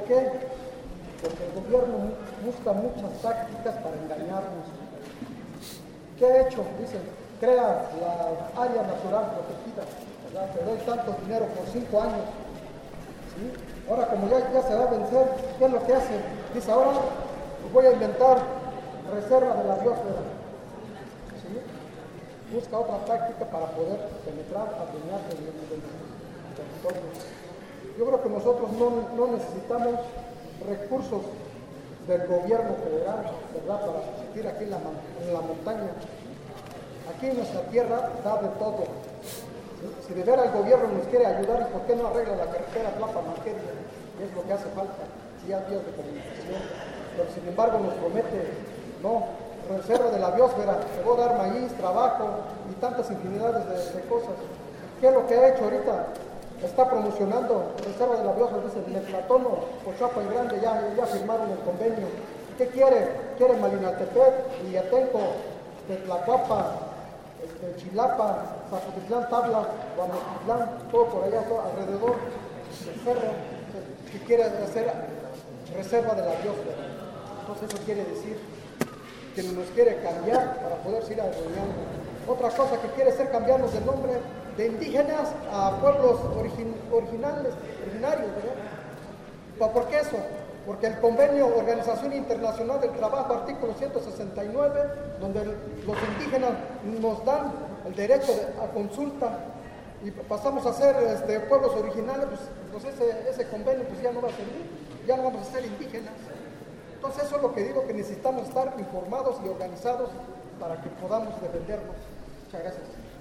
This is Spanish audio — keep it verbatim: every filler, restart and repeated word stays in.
qué? Porque el gobierno busca muchas tácticas para engañarnos. ¿Qué ha hecho? Dicen, crea la área natural protegida, ¿verdad? Te doy tanto dinero por cinco años. ¿Sí? Ahora, como ya, ya se va a vencer, ¿qué es lo que hace? Dice, ahora voy a inventar reserva de la biosfera. ¿Sí? Busca otra táctica para poder penetrar, adueñarse del territorio. Yo creo que nosotros no, no necesitamos recursos del gobierno federal, ¿verdad?, para subsistir aquí en la, en la montaña. Aquí en nuestra tierra da de todo. ¿Sí? Si de veras el gobierno nos quiere ayudar, ¿por qué no arregla la carretera Tlapa-Manqueria? Es lo que hace falta, si hay vías de comunicación. Pero sin embargo nos promete, no, reserva de la biosfera, se va a dar maíz, trabajo y tantas infinidades de, de cosas. ¿Qué es lo que ha hecho ahorita? Está promocionando reserva de la biosfera, dice Netlatono, Cochuapa y Grande, ya, ya firmaron el convenio. ¿Qué quiere? Quiere Malinaltepec, Villatenco, Tlacuapa, este, Chilapa, Zapotitlán, Tabla, Guamatitlán, todo por allá, todo alrededor del cerro, que quiere hacer reserva de la biosfera. Entonces eso quiere decir que nos quiere cambiar para poder ir adueñando. Otra cosa que quiere hacer, cambiarnos el nombre de indígenas a pueblos origin, originales, originarios, ¿verdad? ¿Por qué eso? Porque el convenio Organización Internacional del Trabajo, artículo ciento sesenta y nueve, donde los indígenas nos dan el derecho de, a consulta y pasamos a ser este, pueblos originales, pues, pues ese, ese convenio pues ya no va a servir, ya no vamos a ser indígenas. Entonces eso es lo que digo, que necesitamos estar informados y organizados para que podamos defendernos. Muchas gracias.